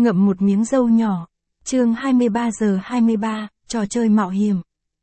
ngậm một miếng dâu nhỏ. Chương 23 giờ 23, trò chơi mạo hiểm.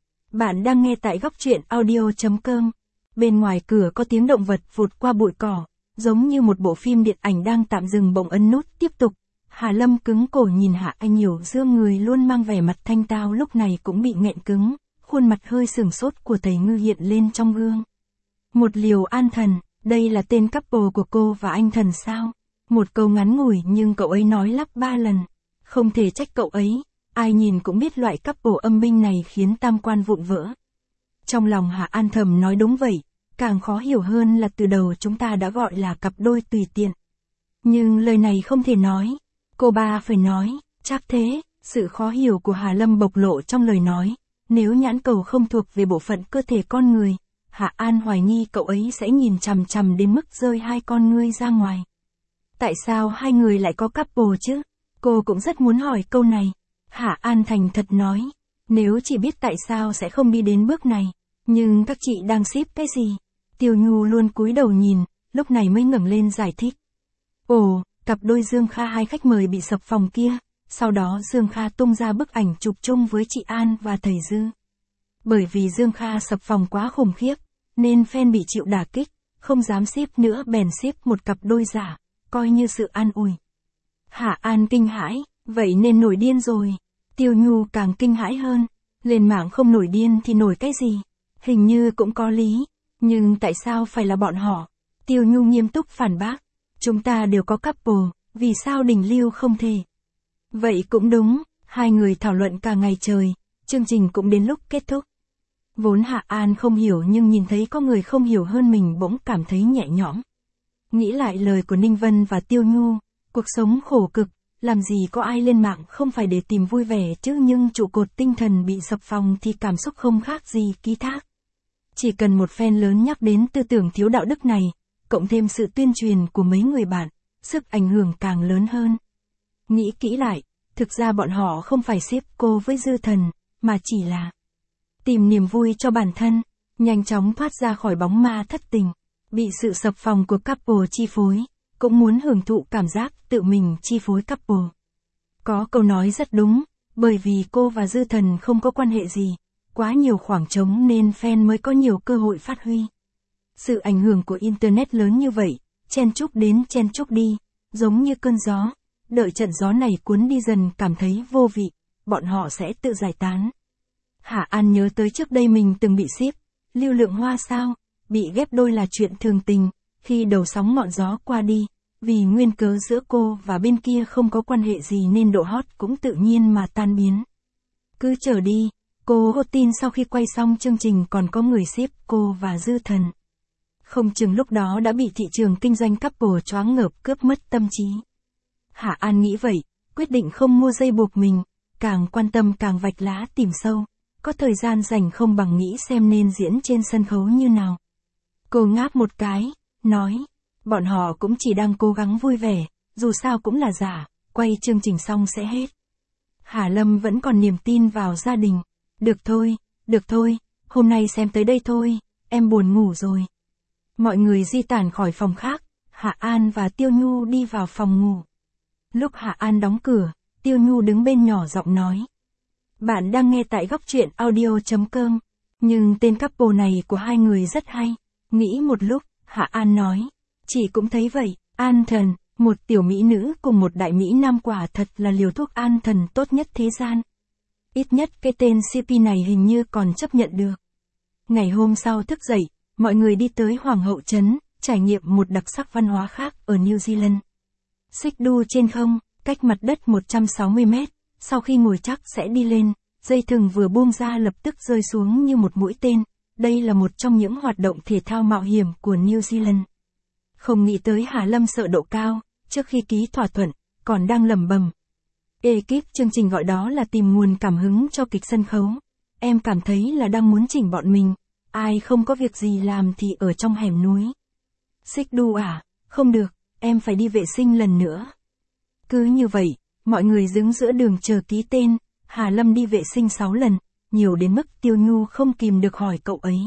Bạn đang nghe tại góc truyện audio.com. Bên ngoài cửa có tiếng động vật vụt qua bụi cỏ, giống như một bộ phim điện ảnh đang tạm dừng bỗng ấn nút tiếp tục. Hà Lâm cứng cổ nhìn Hạ Anh Hiểu Dương, người luôn mang vẻ mặt thanh tao lúc này cũng bị nghẹn cứng, khuôn mặt hơi sừng sốt của Tề Ngư hiện lên trong gương. Một liều an thần, đây là tên couple của cô và anh thần sao? Một câu ngắn ngủi nhưng cậu ấy nói lắp 3 lần. Không thể trách cậu ấy, ai nhìn cũng biết loại couple âm binh này khiến tam quan vụn vỡ. Trong lòng Hạ An thầm nói đúng vậy, càng khó hiểu hơn là từ đầu chúng ta đã gọi là cặp đôi tùy tiện. Nhưng lời này không thể nói, cô ba phải nói, chắc thế. Sự khó hiểu của Hà Lâm bộc lộ trong lời nói, nếu nhãn cầu không thuộc về bộ phận cơ thể con người, Hạ An hoài nghi cậu ấy sẽ nhìn chằm chằm đến mức rơi hai con ngươi ra ngoài. Tại sao hai người lại có couple chứ? Cô cũng rất muốn hỏi câu này. Hạ An thành thật nói, nếu chỉ biết tại sao sẽ không đi đến bước này, nhưng các chị đang ship cái gì? Tiêu Nhu luôn cúi đầu nhìn, lúc này mới ngẩng lên giải thích. Ồ, cặp đôi Dương Kha, hai khách mời bị sập phòng kia. Sau đó Dương Kha tung ra bức ảnh chụp chung với chị An và thầy Dư. Bởi vì Dương Kha sập phòng quá khủng khiếp, nên fan bị chịu đả kích, không dám ship nữa bèn ship một cặp đôi giả, coi như sự an ủi. Hạ An kinh hãi, vậy nên nổi điên rồi. Tiêu Nhu càng kinh hãi hơn, lên mạng không nổi điên thì nổi cái gì? Hình như cũng có lý, nhưng tại sao phải là bọn họ? Tiêu Nhu nghiêm túc phản bác, chúng ta đều có couple, vì sao Đình Lưu không thể? Vậy cũng đúng, hai người thảo luận cả ngày trời, chương trình cũng đến lúc kết thúc. Vốn Hạ An không hiểu nhưng nhìn thấy có người không hiểu hơn mình bỗng cảm thấy nhẹ nhõm. Nghĩ lại lời của Ninh Vân và Tiêu Nhu, cuộc sống khổ cực, làm gì có ai lên mạng không phải để tìm vui vẻ chứ, nhưng trụ cột tinh thần bị sập phòng thì cảm xúc không khác gì ký thác. Chỉ cần một fan lớn nhắc đến tư tưởng thiếu đạo đức này, cộng thêm sự tuyên truyền của mấy người bạn, sức ảnh hưởng càng lớn hơn. Nghĩ kỹ lại, thực ra bọn họ không phải ship cô với Dư Thần, mà chỉ là tìm niềm vui cho bản thân, nhanh chóng thoát ra khỏi bóng ma thất tình, bị sự sập phòng của couple chi phối, cũng muốn hưởng thụ cảm giác tự mình chi phối couple. Có câu nói rất đúng, bởi vì cô và Dư Thần không có quan hệ gì, quá nhiều khoảng trống nên fan mới có nhiều cơ hội phát huy. Sự ảnh hưởng của Internet lớn như vậy, chen chúc đến chen chúc đi, giống như cơn gió, đợi trận gió này cuốn đi dần cảm thấy vô vị, bọn họ sẽ tự giải tán. Hạ An nhớ tới trước đây mình từng bị ship, Lưu Lượng Hoa sao, bị ghép đôi là chuyện thường tình, khi đầu sóng ngọn gió qua đi, vì nguyên cớ giữa cô và bên kia không có quan hệ gì nên độ hot cũng tự nhiên mà tan biến. Cứ chờ đi, cô có tin sau khi quay xong chương trình còn có người ship cô và Dư Thần. Không chừng lúc đó đã bị thị trường kinh doanh couple choáng ngợp cướp mất tâm trí. Hạ An nghĩ vậy, quyết định không mua dây buộc mình, càng quan tâm càng vạch lá tìm sâu, có thời gian rảnh không bằng nghĩ xem nên diễn trên sân khấu như nào. Cô ngáp một cái, nói, bọn họ cũng chỉ đang cố gắng vui vẻ, dù sao cũng là giả, quay chương trình xong sẽ hết. Hà Lâm vẫn còn niềm tin vào gia đình, được thôi, hôm nay xem tới đây thôi, em buồn ngủ rồi. Mọi người di tản khỏi phòng khác, Hạ An và Tiêu Nhu đi vào phòng ngủ. Lúc Hạ An đóng cửa, Tiêu Nhu đứng bên nhỏ giọng nói. Bạn đang nghe tại góc truyện audio.com, nhưng tên couple này của hai người rất hay. Nghĩ một lúc, Hạ An nói, chị cũng thấy vậy, an thần, một tiểu mỹ nữ cùng một đại mỹ nam quả thật là liều thuốc an thần tốt nhất thế gian. Ít nhất cái tên CP này hình như còn chấp nhận được. Ngày hôm sau thức dậy, mọi người đi tới Hoàng hậu trấn, trải nghiệm một đặc sắc văn hóa khác ở New Zealand. Xích đu trên không, cách mặt đất 160 mét, sau khi ngồi chắc sẽ đi lên, dây thừng vừa buông ra lập tức rơi xuống như một mũi tên. Đây là một trong những hoạt động thể thao mạo hiểm của New Zealand. Không nghĩ tới Hà Lâm sợ độ cao, trước khi ký thỏa thuận, còn đang lẩm bẩm. Ekip chương trình gọi đó là tìm nguồn cảm hứng cho kịch sân khấu. Em cảm thấy là đang muốn chỉnh bọn mình, ai không có việc gì làm thì ở trong hẻm núi. Xích đu à, không được, em phải đi vệ sinh lần nữa. Cứ như vậy, mọi người đứng giữa đường chờ ký tên, Hà Lâm đi vệ sinh 6 lần, nhiều đến mức Tiêu Nhu không kìm được hỏi cậu ấy.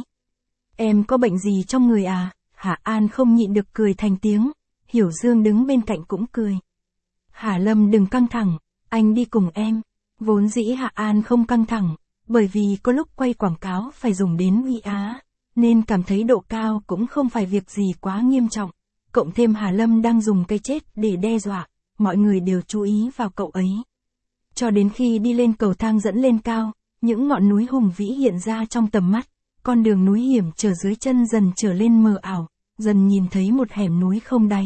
Em có bệnh gì trong người à? Hạ An không nhịn được cười thành tiếng, Hiểu Dương đứng bên cạnh cũng cười. Hà Lâm đừng căng thẳng, anh đi cùng em. Vốn dĩ Hạ An không căng thẳng, bởi vì có lúc quay quảng cáo phải dùng đến uy á, nên cảm thấy độ cao cũng không phải việc gì quá nghiêm trọng. Cộng thêm Hà Lâm đang dùng cái chết để đe dọa, mọi người đều chú ý vào cậu ấy. Cho đến khi đi lên cầu thang dẫn lên cao, những ngọn núi hùng vĩ hiện ra trong tầm mắt, con đường núi hiểm trở dưới chân dần trở lên mờ ảo, dần nhìn thấy một hẻm núi không đáy.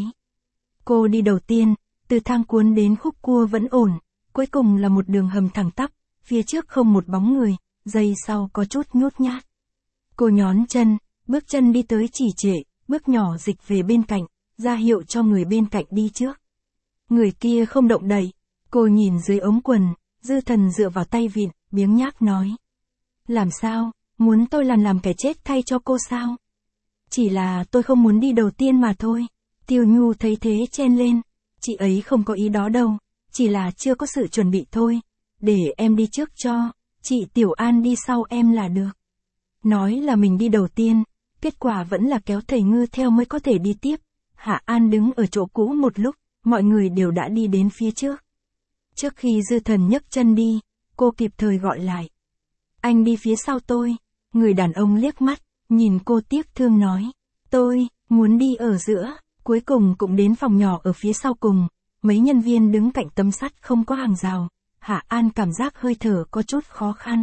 Cô đi đầu tiên, từ thang cuốn đến khúc cua vẫn ổn, cuối cùng là một đường hầm thẳng tắp, phía trước không một bóng người, giây sau có chút nhút nhát. Cô nhón chân, bước chân đi tới chỉ trệ, bước nhỏ dịch về bên cạnh, ra hiệu cho người bên cạnh đi trước. Người kia không động đậy, cô nhìn dưới ống quần, Dư Thần dựa vào tay vịn, biếng nhác nói. Làm sao, muốn tôi làm kẻ chết thay cho cô sao? Chỉ là tôi không muốn đi đầu tiên mà thôi. Tiêu Nhu thấy thế chen lên, chị ấy không có ý đó đâu, chỉ là chưa có sự chuẩn bị thôi. Để em đi trước cho, chị Tiểu An đi sau em là được. Nói là mình đi đầu tiên, kết quả vẫn là kéo thầy Ngư theo mới có thể đi tiếp. Hạ An đứng ở chỗ cũ một lúc, mọi người đều đã đi đến phía trước. Trước khi Dư Thần nhấc chân đi, cô kịp thời gọi lại. Anh đi phía sau tôi. Người đàn ông liếc mắt, nhìn cô tiếc thương nói. Tôi, muốn đi ở giữa. Cuối cùng cũng đến phòng nhỏ ở phía sau cùng. Mấy nhân viên đứng cạnh tấm sắt không có hàng rào. Hạ An cảm giác hơi thở có chút khó khăn.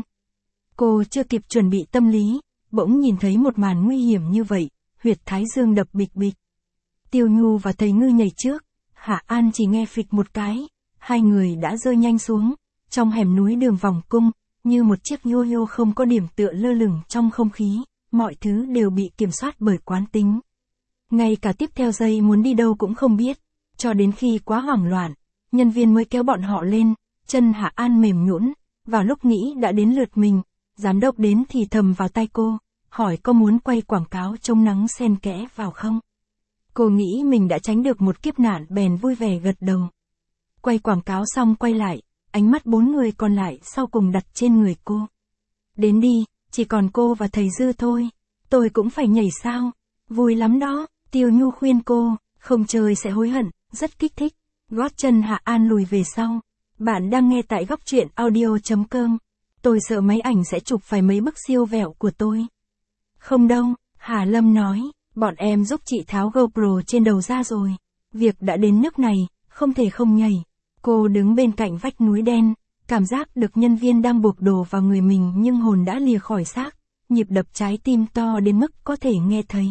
Cô chưa kịp chuẩn bị tâm lý, bỗng nhìn thấy một màn nguy hiểm như vậy, huyệt thái dương đập bịch bịch. Tiêu Nhu và thầy Ngư nhảy trước, Hạ An chỉ nghe phịch một cái, hai người đã rơi nhanh xuống, trong hẻm núi đường vòng cung, như một chiếc yo-yo không có điểm tựa lơ lửng trong không khí, mọi thứ đều bị kiểm soát bởi quán tính. Ngay cả tiếp theo giây muốn đi đâu cũng không biết, cho đến khi quá hoảng loạn, nhân viên mới kéo bọn họ lên, chân Hạ An mềm nhũn, vào lúc nghĩ đã đến lượt mình, giám đốc đến thì thầm vào tai cô, hỏi có muốn quay quảng cáo chống nắng xen kẽ vào không? Cô nghĩ mình đã tránh được một kiếp nạn bèn vui vẻ gật đầu. Quay quảng cáo xong quay lại, ánh mắt 4 người còn lại sau cùng đặt trên người cô. Đến đi, chỉ còn cô và thầy Dư thôi. Tôi cũng phải nhảy sao? Vui lắm đó, Tiêu Nhu khuyên cô, không chơi sẽ hối hận, rất kích thích. Gót chân Hạ An lùi về sau. Bạn đang nghe tại góc truyện audio.com. Tôi sợ máy ảnh sẽ chụp phải mấy bức siêu vẹo của tôi. Không đâu, Hà Lâm nói, bọn em giúp chị tháo GoPro trên đầu ra rồi. Việc đã đến nước này, không thể không nhảy. Cô đứng bên cạnh vách núi đen, cảm giác được nhân viên đang buộc đồ vào người mình nhưng hồn đã lìa khỏi xác, nhịp đập trái tim to đến mức có thể nghe thấy.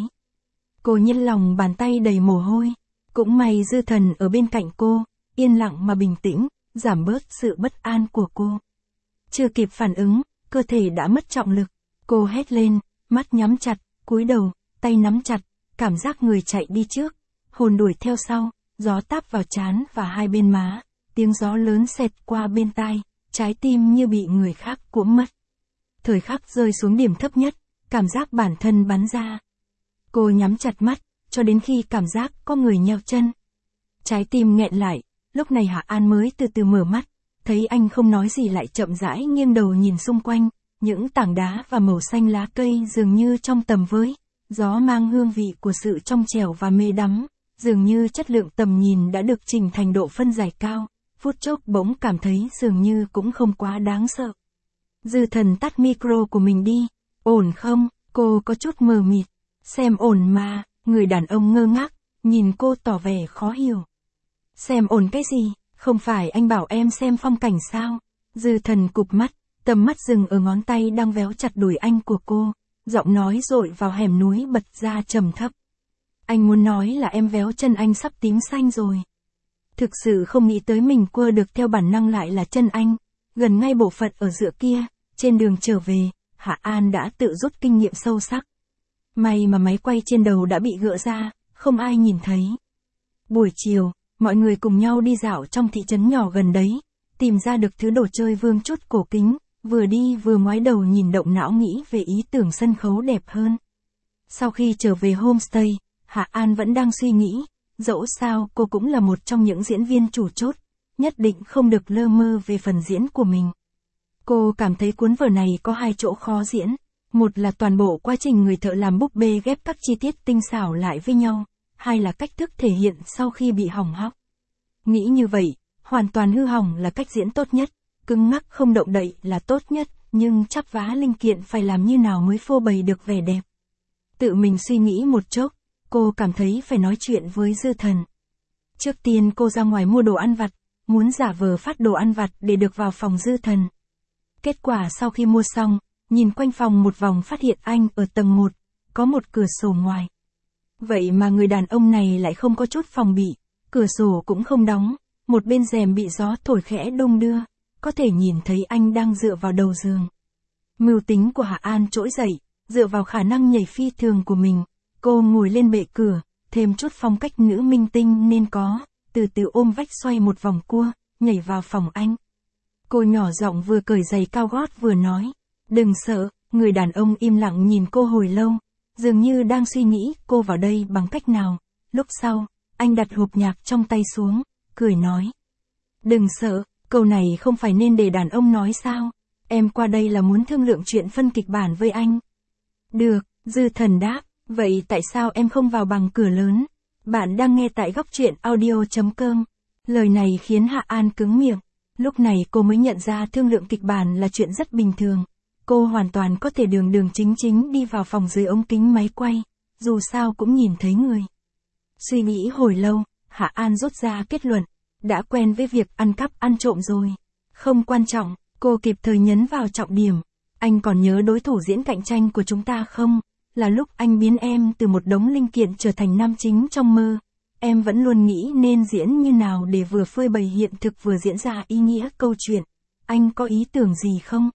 Cô nhân lòng bàn tay đầy mồ hôi, cũng may Dư Thần ở bên cạnh cô, yên lặng mà bình tĩnh, giảm bớt sự bất an của cô. Chưa kịp phản ứng, cơ thể đã mất trọng lực, cô hét lên, mắt nhắm chặt, cúi đầu, tay nắm chặt, cảm giác người chạy đi trước, hồn đuổi theo sau, gió táp vào trán và hai bên má, tiếng gió lớn xẹt qua bên tai, trái tim như bị người khác cuỗm mất. Thời khắc rơi xuống điểm thấp nhất, cảm giác bản thân bắn ra. Cô nhắm chặt mắt, cho đến khi cảm giác có người nheo chân. Trái tim nghẹn lại, lúc này Hạ An mới từ từ mở mắt, thấy anh không nói gì lại chậm rãi nghiêng đầu nhìn xung quanh, những tảng đá và màu xanh lá cây dường như trong tầm với, gió mang hương vị của sự trong trẻo và mê đắm, dường như chất lượng tầm nhìn đã được chỉnh thành độ phân giải cao, phút chốc bỗng cảm thấy dường như cũng không quá đáng sợ. Dư Thần tắt micro của mình đi, ổn không, cô có chút mờ mịt, xem ổn mà, người đàn ông ngơ ngác, nhìn cô tỏ vẻ khó hiểu. Xem ổn cái gì, không phải anh bảo em xem phong cảnh sao? Dư Thần cụp mắt, tầm mắt dừng ở ngón tay đang véo chặt đùi anh của cô, giọng nói dội vào hẻm núi bật ra trầm thấp. Anh muốn nói là em véo chân anh sắp tím xanh rồi. Thực sự không nghĩ tới mình quơ được theo bản năng lại là chân anh, gần ngay bộ phận ở giữa kia, trên đường trở về, Hạ An đã tự rút kinh nghiệm sâu sắc. May mà máy quay trên đầu đã bị gỡ ra, không ai nhìn thấy. Buổi chiều, mọi người cùng nhau đi dạo trong thị trấn nhỏ gần đấy, tìm ra được thứ đồ chơi vương chút cổ kính, vừa đi vừa ngoái đầu nhìn động não nghĩ về ý tưởng sân khấu đẹp hơn. Sau khi trở về homestay, Hạ An vẫn đang suy nghĩ, dẫu sao cô cũng là một trong những diễn viên chủ chốt, nhất định không được lơ mơ về phần diễn của mình. Cô cảm thấy cuốn vở này có hai chỗ khó diễn, một là toàn bộ quá trình người thợ làm búp bê ghép các chi tiết tinh xảo lại với nhau, hai là cách thức thể hiện sau khi bị hỏng hóc. Nghĩ như vậy, hoàn toàn hư hỏng là cách diễn tốt nhất, cứng ngắc không động đậy là tốt nhất, nhưng chắp vá linh kiện phải làm như nào mới phô bày được vẻ đẹp. Tự mình suy nghĩ một chốc, cô cảm thấy phải nói chuyện với Dư Thần. Trước tiên cô ra ngoài mua đồ ăn vặt, muốn giả vờ phát đồ ăn vặt để được vào phòng Dư Thần. Kết quả sau khi mua xong, nhìn quanh phòng một vòng phát hiện anh ở tầng 1, có một cửa sổ ngoài. Vậy mà người đàn ông này lại không có chút phòng bị, cửa sổ cũng không đóng, một bên rèm bị gió thổi khẽ đung đưa, có thể nhìn thấy anh đang dựa vào đầu giường. Mưu tính của Hạ An trỗi dậy, dựa vào khả năng nhảy phi thường của mình, cô ngồi lên bệ cửa, thêm chút phong cách nữ minh tinh nên có, từ từ ôm vách xoay một vòng cua, nhảy vào phòng anh. Cô nhỏ giọng vừa cởi giày cao gót vừa nói, đừng sợ, người đàn ông im lặng nhìn cô hồi lâu, dường như đang suy nghĩ cô vào đây bằng cách nào. Lúc sau, anh đặt hộp nhạc trong tay xuống, cười nói. Đừng sợ, câu này không phải nên để đàn ông nói sao, em qua đây là muốn thương lượng chuyện phân kịch bản với anh. Được, Dư Thần đáp, vậy tại sao em không vào bằng cửa lớn? Bạn đang nghe tại góc truyện audio.com. Lời này khiến Hạ An cứng miệng. Lúc này cô mới nhận ra thương lượng kịch bản là chuyện rất bình thường. Cô hoàn toàn có thể đường đường chính chính đi vào phòng dưới ống kính máy quay, dù sao cũng nhìn thấy người. Suy nghĩ hồi lâu, Hạ An rút ra kết luận, đã quen với việc ăn cắp ăn trộm rồi. Không quan trọng, cô kịp thời nhấn vào trọng điểm. Anh còn nhớ đối thủ diễn cạnh tranh của chúng ta không? Là lúc anh biến em từ một đống linh kiện trở thành nam chính trong mơ. Em vẫn luôn nghĩ nên diễn như nào để vừa phơi bày hiện thực vừa diễn ra ý nghĩa câu chuyện. Anh có ý tưởng gì không?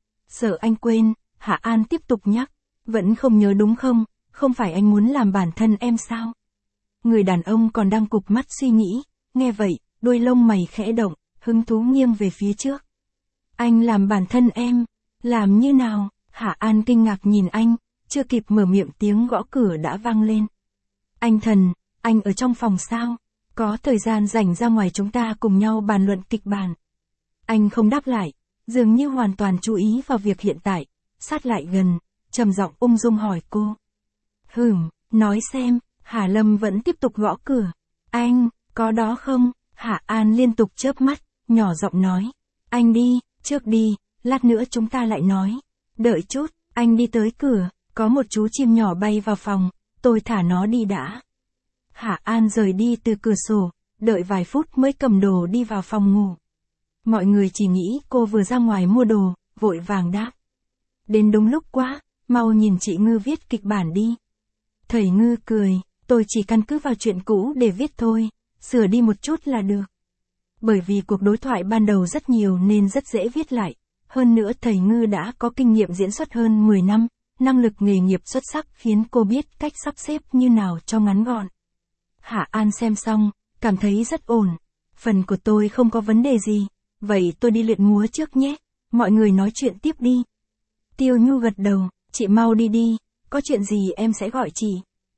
Sợ anh quên, Hạ An tiếp tục nhắc. Vẫn không nhớ đúng không? Không phải anh muốn làm bản thân em sao? Người đàn ông còn đang cụp mắt suy nghĩ. Nghe vậy, đôi lông mày khẽ động, hứng thú nghiêng về phía trước. Anh làm bản thân em? Làm như nào? Hạ An kinh ngạc nhìn anh, chưa kịp mở miệng tiếng gõ cửa đã vang lên. Anh Thần, anh ở trong phòng sao? Có thời gian rảnh ra ngoài chúng ta cùng nhau bàn luận kịch bản. Anh không đáp lại, dường như hoàn toàn chú ý vào việc hiện tại, sát lại gần, trầm giọng ung dung hỏi cô. Nói xem, Hà Lâm vẫn tiếp tục gõ cửa. Anh, có đó không? Hạ An liên tục chớp mắt, nhỏ giọng nói. Anh đi, trước đi, lát nữa chúng ta lại nói. Đợi chút, anh đi tới cửa, có một chú chim nhỏ bay vào phòng, tôi thả nó đi đã. Hạ An rời đi từ cửa sổ, đợi vài phút mới cầm đồ đi vào phòng ngủ. Mọi người chỉ nghĩ cô vừa ra ngoài mua đồ, vội vàng đáp. Đến đúng lúc quá, mau nhìn chị Ngư viết kịch bản đi. Thầy Ngư cười, tôi chỉ căn cứ vào chuyện cũ để viết thôi, sửa đi một chút là được. Bởi vì cuộc đối thoại ban đầu rất nhiều nên rất dễ viết lại. Hơn nữa thầy Ngư đã có kinh nghiệm diễn xuất hơn 10 năm, năng lực nghề nghiệp xuất sắc khiến cô biết cách sắp xếp như nào cho ngắn gọn. Hạ An xem xong, cảm thấy rất ổn. Phần của tôi không có vấn đề gì, vậy tôi đi luyện múa trước nhé, mọi người nói chuyện tiếp đi. Tiêu Nhu gật đầu, chị mau đi đi, có chuyện gì em sẽ gọi chị.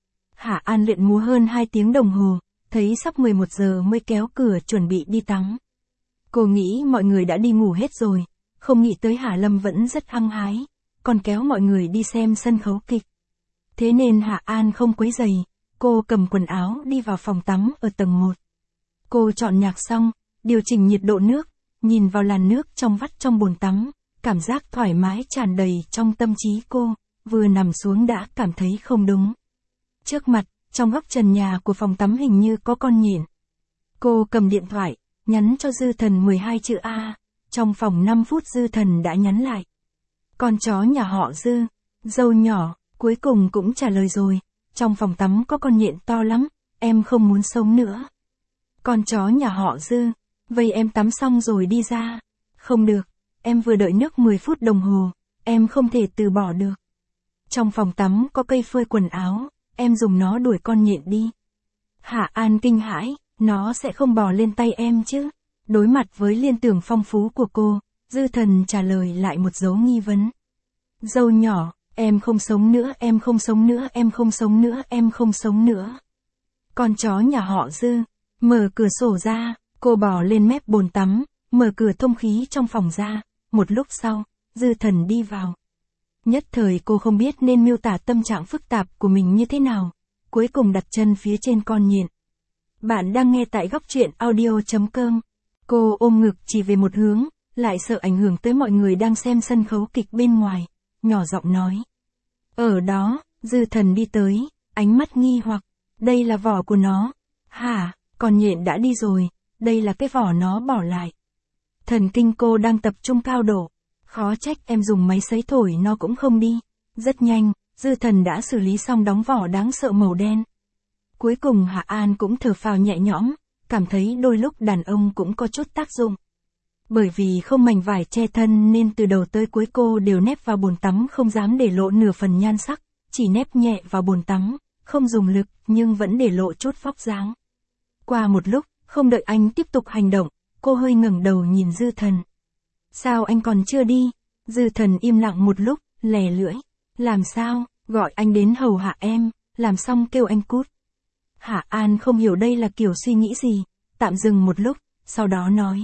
Hạ An luyện múa hơn 2 tiếng đồng hồ, thấy sắp 11 giờ mới kéo cửa chuẩn bị đi tắm. Cô nghĩ mọi người đã đi ngủ hết rồi, không nghĩ tới Hà Lâm vẫn rất hăng hái, còn kéo mọi người đi xem sân khấu kịch. Thế nên Hạ An không quấy rầy, cô cầm quần áo đi vào phòng tắm ở tầng 1. Cô chọn nhạc xong, điều chỉnh nhiệt độ nước, nhìn vào làn nước trong vắt trong bồn tắm, cảm giác thoải mái tràn đầy trong tâm trí cô, vừa nằm xuống đã cảm thấy không đúng. Trước mặt, trong góc trần nhà của phòng tắm hình như có con nhện. Cô cầm điện thoại, nhắn cho Dư Thần 12 chữ A, trong vòng 5 phút Dư Thần đã nhắn lại. Con chó nhà họ Dư, dâu nhỏ, cuối cùng cũng trả lời rồi, trong phòng tắm có con nhện to lắm, em không muốn sống nữa. Con chó nhà họ Dư, vậy em tắm xong rồi đi ra. Không được, em vừa đợi nước 10 phút đồng hồ, em không thể từ bỏ được. Trong phòng tắm có cây phơi quần áo, em dùng nó đuổi con nhện đi. Hạ An kinh hãi, nó sẽ không bò lên tay em chứ. Đối mặt với liên tưởng phong phú của cô, Dư Thần trả lời lại một dấu nghi vấn. Dâu nhỏ, em không sống nữa, em không sống nữa, em không sống nữa, em không sống nữa. Con chó nhà họ Dư, mở cửa sổ ra, cô bò lên mép bồn tắm, mở cửa thông khí trong phòng ra, một lúc sau, Dư Thần đi vào. Nhất thời cô không biết nên miêu tả tâm trạng phức tạp của mình như thế nào, cuối cùng đặt chân phía trên con nhện. Bạn đang nghe tại góc truyện audio.com. Cô ôm ngực chỉ về một hướng, lại sợ ảnh hưởng tới mọi người đang xem sân khấu kịch bên ngoài, nhỏ giọng nói. Ở đó, Dư Thần đi tới, ánh mắt nghi hoặc, đây là vỏ của nó. Hả, còn nhện đã đi rồi, đây là cái vỏ nó bỏ lại. Thần kinh cô đang tập trung cao độ, khó trách em dùng máy sấy thổi nó cũng không đi. Rất nhanh, Dư Thần đã xử lý xong đóng vỏ đáng sợ màu đen. Cuối cùng Hạ An cũng thở phào nhẹ nhõm, cảm thấy đôi lúc đàn ông cũng có chút tác dụng. Bởi vì không mảnh vải che thân nên từ đầu tới cuối cô đều nép vào bồn tắm, không dám để lộ nửa phần nhan sắc, chỉ nép nhẹ vào bồn tắm, không dùng lực nhưng vẫn để lộ chút vóc dáng. Qua một lúc, không đợi anh tiếp tục hành động, cô hơi ngẩng đầu nhìn Dư Thần. Sao anh còn chưa đi? Dư Thần im lặng một lúc, lè lưỡi. Làm sao, gọi anh đến hầu hạ em, làm xong kêu anh cút. Hạ An không hiểu đây là kiểu suy nghĩ gì, tạm dừng một lúc, sau đó nói.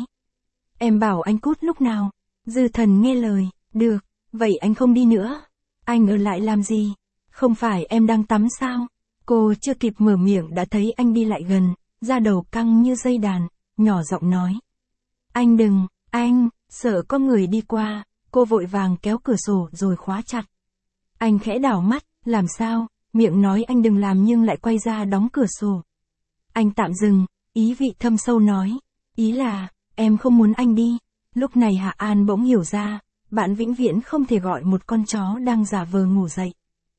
Em bảo anh cút lúc nào? Dư Thần nghe lời, được, vậy anh không đi nữa. Anh ở lại làm gì? Không phải em đang tắm sao? Cô chưa kịp mở miệng đã thấy anh đi lại gần, da đầu căng như dây đàn, nhỏ giọng nói. Anh đừng, anh, sợ có người đi qua, cô vội vàng kéo cửa sổ rồi khóa chặt. Anh khẽ đảo mắt, làm sao, miệng nói anh đừng làm nhưng lại quay ra đóng cửa sổ. Anh tạm dừng, ý vị thâm sâu nói, ý là, em không muốn anh đi. Lúc này Hạ An bỗng hiểu ra, bạn vĩnh viễn không thể gọi một con chó đang giả vờ ngủ dậy.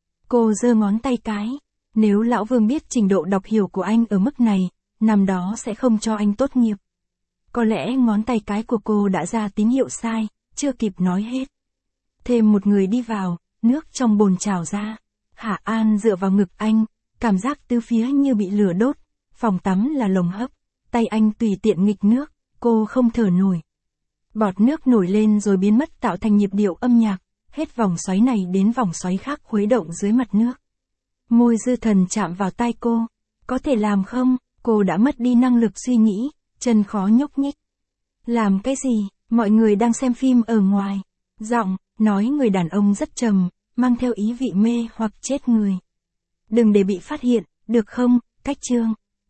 Cô giơ ngón tay cái, nếu Lão Vương biết trình độ đọc hiểu của anh ở mức này, năm đó sẽ không cho anh tốt nghiệp. Có lẽ ngón tay cái của cô đã ra tín hiệu sai, chưa kịp nói hết. Thêm một người đi vào, nước trong bồn trào ra. Hạ An dựa vào ngực anh, cảm giác tứ phía như bị lửa đốt, phòng tắm là lồng hấp, tay anh tùy tiện nghịch nước, cô không thở nổi. Bọt nước nổi lên rồi biến mất tạo thành nhịp điệu âm nhạc, hết vòng xoáy này đến vòng xoáy khác khuấy động dưới mặt nước. Môi Dư Thần chạm vào tai cô, có thể làm không? Cô đã mất đi năng lực suy nghĩ, chân khó nhúc nhích. Làm cái gì? Mọi người đang xem phim ở ngoài. Giọng, nói người đàn ông rất trầm, mang theo ý vị mê hoặc chết người. Đừng để bị phát hiện, được không? Cách chương.